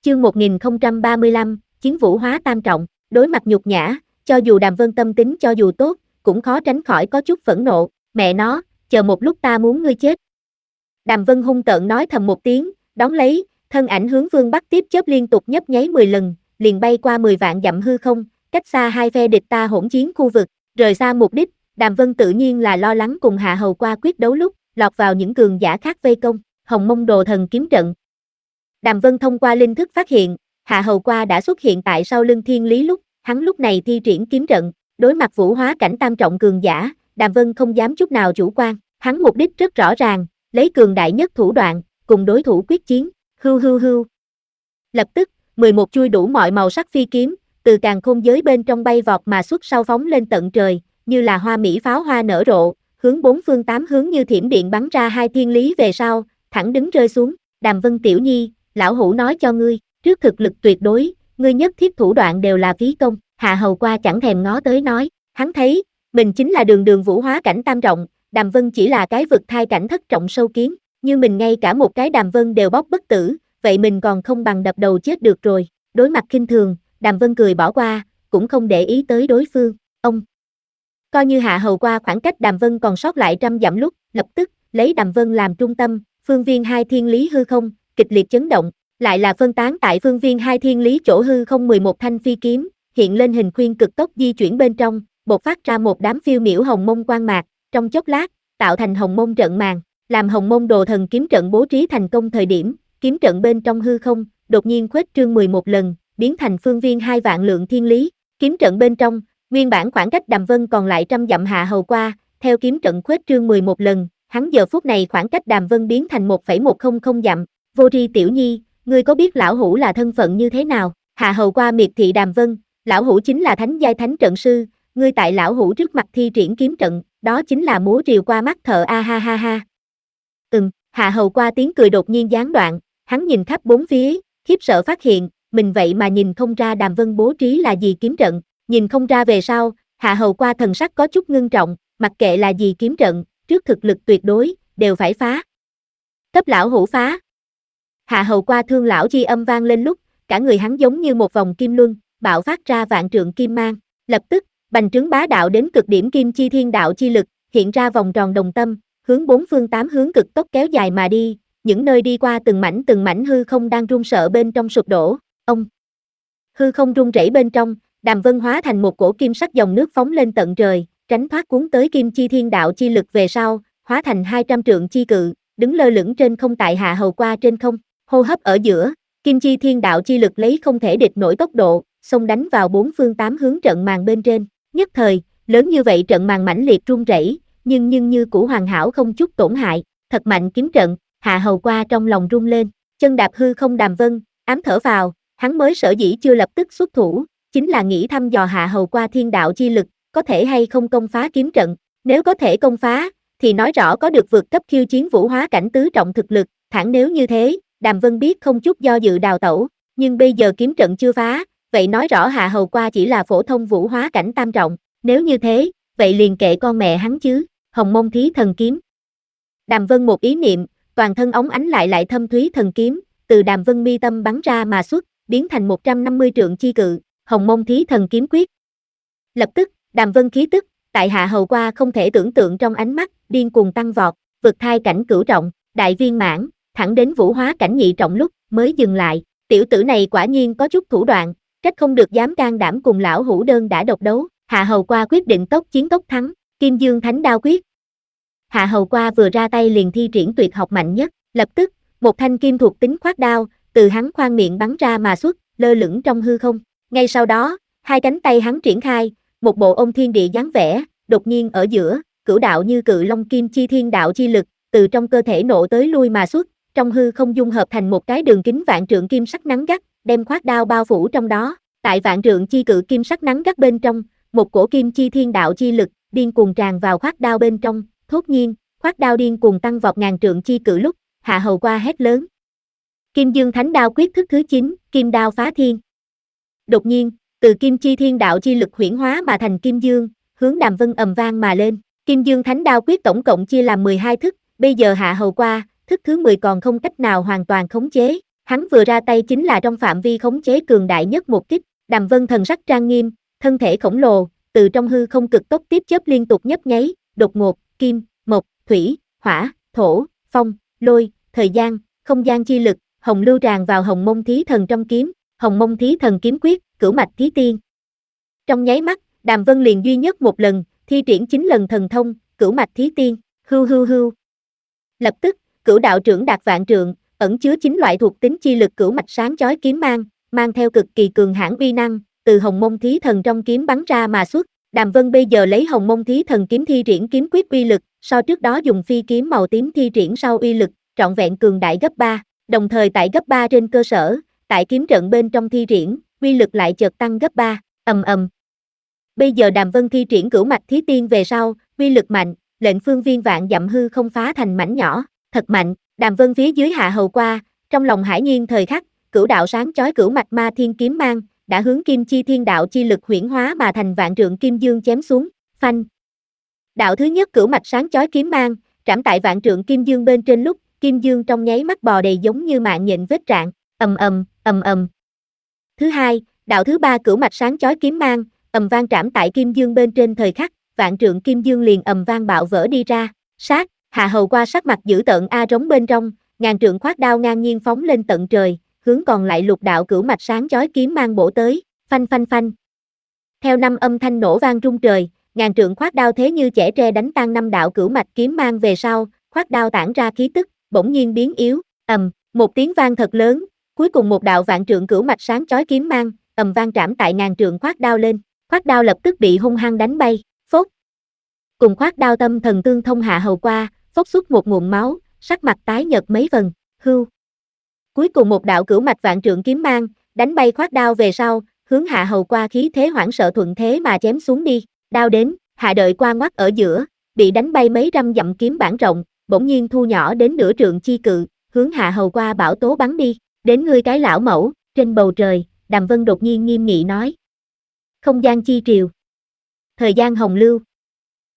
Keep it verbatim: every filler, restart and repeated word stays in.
Chương một nghìn không trăm ba mươi lăm, Chiến vũ hóa tam trọng, đối mặt nhục nhã, cho dù Đàm Vân tâm tính cho dù tốt, cũng khó tránh khỏi có chút phẫn nộ, mẹ nó, chờ một lúc ta muốn ngươi chết. Đàm Vân hung tợn nói thầm một tiếng, đón lấy, thân ảnh hướng phương Bắc tiếp chớp liên tục nhấp nháy mười lần, liền bay qua mười vạn dặm hư không, cách xa hai phe địch ta hỗn chiến khu vực, rời xa mục đích, Đàm Vân tự nhiên là lo lắng cùng Hạ Hầu Qua quyết đấu lúc, lọt vào những cường giả khác vây công, Hồng Mông Đồ Thần kiếm trận. Đàm Vân thông qua linh thức phát hiện, Hạ Hầu Qua đã xuất hiện tại sau lưng Thiên Lý lúc, hắn lúc này thi triển kiếm trận, đối mặt vũ hóa cảnh tam trọng cường giả, Đàm Vân không dám chút nào chủ quan, hắn mục đích rất rõ ràng, lấy cường đại nhất thủ đoạn, cùng đối thủ quyết chiến, hưu hưu hưu. Lập tức, mười một chuôi đủ mọi màu sắc phi kiếm, từ càn khôn giới bên trong bay vọt mà xuất sau phóng lên tận trời, như là hoa mỹ pháo hoa nở rộ, hướng bốn phương tám hướng như thiểm điện bắn ra hai thiên lý về sau, thẳng đứng rơi xuống, Đàm Vân tiểu nhi, lão hủ nói cho ngươi, trước thực lực tuyệt đối, ngươi nhất thiết thủ đoạn đều là phí công, Hạ Hầu Qua chẳng thèm ngó tới nói, hắn thấy, mình chính là đường đường vũ hóa cảnh tam trọng, Đàm Vân chỉ là cái vực thai cảnh thất trọng sâu kiến, như mình ngay cả một cái Đàm Vân đều bóc bất tử, vậy mình còn không bằng đập đầu chết được rồi, đối mặt khinh thường, Đàm Vân cười bỏ qua, cũng không để ý tới đối phương, ông. Coi như Hạ Hầu Qua khoảng cách Đàm Vân còn sót lại trăm dặm lúc, lập tức, lấy Đàm Vân làm trung tâm, phương viên hai thiên lý hư không, kịch liệt chấn động, lại là phân tán tại phương viên hai thiên lý chỗ hư không mười một thanh phi kiếm, hiện lên hình khuyên cực tốc di chuyển bên trong, bộc phát ra một đám phiêu miểu hồng mông quang mạc, trong chốc lát, tạo thành hồng mông trận màn, làm Hồng Mông Đồ Thần kiếm trận bố trí thành công thời điểm, kiếm trận bên trong hư không, đột nhiên khuếch trương mười một lần, biến thành phương viên hai vạn lượng thiên lý, kiếm trận bên trong, nguyên bản khoảng cách Đàm Vân còn lại trăm dặm Hạ Hầu Qua, theo kiếm trận khuếch trương mười một lần, hắn giờ phút này khoảng cách Đàm Vân biến thành một phẩy một không không dặm, Vô Tri tiểu nhi, ngươi có biết lão hủ là thân phận như thế nào? Hạ Hầu Qua miệt thị Đàm Vân, lão hủ chính là thánh giai thánh trận sư, ngươi tại lão hủ trước mặt thi triển kiếm trận, đó chính là múa rìu qua mắt thợ a ha ha ha. Ừm, Hạ Hầu Qua tiếng cười đột nhiên gián đoạn, hắn nhìn khắp bốn phía, khiếp sợ phát hiện, mình vậy mà nhìn không ra Đàm Vân bố trí là gì kiếm trận, nhìn không ra về sau, Hạ Hầu Qua thần sắc có chút ngưng trọng, mặc kệ là gì kiếm trận, trước thực lực tuyệt đối, đều phải phá. Cấp lão hủ phá. Hạ Hầu Qua thương lão chi âm vang lên lúc, cả người hắn giống như một vòng kim luân, bạo phát ra vạn trượng kim mang, lập tức, bành trướng bá đạo đến cực điểm kim chi thiên đạo chi lực, hiện ra vòng tròn đồng tâm, hướng bốn phương tám hướng cực tốc kéo dài mà đi, những nơi đi qua từng mảnh từng mảnh hư không đang run sợ bên trong sụp đổ, ông. Hư không rung rẩy bên trong, Đàm Vân hóa thành một cổ kim sắc dòng nước phóng lên tận trời, tránh thoát cuốn tới kim chi thiên đạo chi lực về sau, hóa thành hai trăm trượng chi cự, đứng lơ lửng trên không tại Hạ Hầu Qua trên không, hô hấp ở giữa, kim chi thiên đạo chi lực lấy không thể địch nổi tốc độ, xông đánh vào bốn phương tám hướng trận màn bên trên, nhất thời, lớn như vậy trận màn mãnh liệt rung rẩy, nhưng nhưng như cũ hoàn hảo không chút tổn hại, thật mạnh kiếm trận, Hạ Hầu Qua trong lòng rung lên, chân đạp hư không Đàm Vân, ám thở vào, hắn mới sở dĩ chưa lập tức xuất thủ, chính là nghĩ thăm dò Hạ Hầu Qua thiên đạo chi lực, có thể hay không công phá kiếm trận, nếu có thể công phá, thì nói rõ có được vượt cấp khiêu chiến vũ hóa cảnh tứ trọng thực lực, thẳng nếu như thế, Đàm Vân biết không chút do dự đào tẩu, nhưng bây giờ kiếm trận chưa phá, vậy nói rõ Hạ Hầu Qua chỉ là phổ thông vũ hóa cảnh tam trọng, nếu như thế, vậy liền kệ con mẹ hắn chứ, Hồng Mông Thí Thần kiếm. Đàm Vân một ý niệm, toàn thân óng ánh lại lại thâm thúy thần kiếm, từ Đàm Vân mi tâm bắn ra mà xuất, biến thành một trăm năm mươi trượng chi cự, Hồng Mông Thí Thần kiếm quyết. Lập tức, Đàm Vân khí tức, tại Hạ Hầu Qua không thể tưởng tượng trong ánh mắt, điên cuồng tăng vọt, vực thai cảnh cửu trọng, đại viên mãn, thẳng đến vũ hóa cảnh nhị trọng lúc, mới dừng lại, tiểu tử này quả nhiên có chút thủ đoạn, trách không được dám can đảm cùng lão hủ đơn đã độc đấu, Hạ Hầu Qua quyết định tốc chiến tốc thắng, Kim Dương Thánh Đao quyết. Hạ Hầu Qua vừa ra tay liền thi triển tuyệt học mạnh nhất, lập tức, một thanh kim thuộc tính khoát đao, từ hắn khoang miệng bắn ra mà xuất, lơ lửng trong hư không, ngay sau đó, hai cánh tay hắn triển khai, một bộ ôm thiên địa dáng vẻ, đột nhiên ở giữa, cửu đạo như cự long kim chi thiên đạo chi lực, từ trong cơ thể nổ tới lui mà xuất, trong hư không dung hợp thành một cái đường kính vạn trượng kim sắc nắng gắt, đem khoát đao bao phủ trong đó, tại vạn trượng chi cự kim sắc nắng gắt bên trong, một cổ kim chi thiên đạo chi lực, điên cuồng tràn vào khoát đao bên trong, thốt nhiên, khoát đao điên cuồng tăng vọt ngàn trượng chi cự lúc, Hạ Hầu Qua hét lớn. Kim Dương Thánh Đao quyết thức thứ chín, Kim Đao phá thiên. Đột nhiên, từ kim chi thiên đạo chi lực huyễn hóa mà thành kim dương, hướng Đàm Vân ầm vang mà lên, Kim Dương Thánh Đao quyết tổng cộng chia làm mười hai thức, bây giờ Hạ Hầu Qua, thức thứ mười còn không cách nào hoàn toàn khống chế, Hắn vừa ra tay chính là trong phạm vi khống chế cường đại nhất một kích, Đàm Vân thần sắc trang nghiêm, thân thể khổng lồ, từ trong hư không cực tốc tiếp chớp liên tục nhấp nháy, đột ngột, kim, mộc, thủy, hỏa, thổ, phong, lôi, thời gian, không gian chi lực, hồng lưu tràn vào Hồng Mông Thí Thần trong kiếm, Hồng Mông Thí Thần kiếm quyết, cửu mạch thí tiên. Trong nháy mắt, Đàm Vân liền duy nhất một lần, thi triển chín lần thần thông, cửu mạch thí tiên, hưu hưu hưu. Lập tức, cửu đạo trưởng đạt vạn trượng, ẩn chứa chín loại thuộc tính chi lực cửu mạch sáng chói kiếm mang, mang theo cực kỳ cường hãn uy năng, từ Hồng Mông Thí Thần trong kiếm bắn ra mà xuất. Đàm Vân bây giờ lấy Hồng Mông Thí Thần kiếm thi triển kiếm quyết uy lực, so trước đó dùng phi kiếm màu tím thi triển sau uy lực, trọn vẹn cường đại gấp ba, đồng thời tại gấp ba trên cơ sở, tại kiếm trận bên trong thi triển, uy lực lại chợt tăng gấp ba, ầm ầm. Bây giờ Đàm Vân thi triển cửu mạch thí tiên về sau, uy lực mạnh, lệnh phương viên vạn dặm hư không phá thành mảnh nhỏ, thật mạnh. Đàm Vân phía dưới hạ hầu qua, trong lòng hải nhiên thời khắc, cửu đạo sáng chói cửu mạch ma thiên kiếm mang, đã hướng kim chi thiên đạo chi lực huyễn hóa mà thành vạn trượng kim dương chém xuống, phanh. Đạo thứ nhất cửu mạch sáng chói kiếm mang, trảm tại vạn trượng kim dương bên trên lúc, kim dương trong nháy mắt bò đầy giống như mạng nhện vết rạn, ầm ầm, ầm ầm. Thứ hai, đạo thứ ba cửu mạch sáng chói kiếm mang, ầm vang trảm tại kim dương bên trên thời khắc, vạn trượng kim dương liền ầm vang bạo vỡ đi ra, sát, hạ hầu qua sắc mặt dữ tợn a rống bên trong, ngàn trượng khoát đao ngang nhiên phóng lên tận trời, hướng còn lại lục đạo cửu mạch sáng chói kiếm mang bổ tới, phanh phanh phanh. Theo năm âm thanh nổ vang rung trời, ngàn trượng khoát đao thế như chẻ tre đánh tan năm đạo cửu mạch kiếm mang về sau, khoát đao tản ra khí tức, bỗng nhiên biến yếu, ầm, một tiếng vang thật lớn, cuối cùng một đạo vạn trượng cửu mạch sáng chói kiếm mang, ầm vang trảm tại ngàn trượng khoát đao lên, khoát đao lập tức bị hung hăng đánh bay, phốt. Cùng khoát đao tâm thần tương thông hạ hầu qua, phốc xuất một nguồn máu, sắc mặt tái nhợt mấy phần, hưu. Cuối cùng một đạo cửu mạch vạn trượng kiếm mang, đánh bay khoát đao về sau, hướng hạ hầu qua khí thế hoảng sợ thuận thế mà chém xuống đi, đao đến, hạ đợi qua ngoắt ở giữa, bị đánh bay mấy trăm dặm kiếm bản rộng, bỗng nhiên thu nhỏ đến nửa trượng chi cự, hướng hạ hầu qua bảo tố bắn đi, đến ngươi cái lão mẫu, trên bầu trời, Đàm Vân đột nhiên nghiêm nghị nói. Không gian chi triều. Thời gian hồng lưu.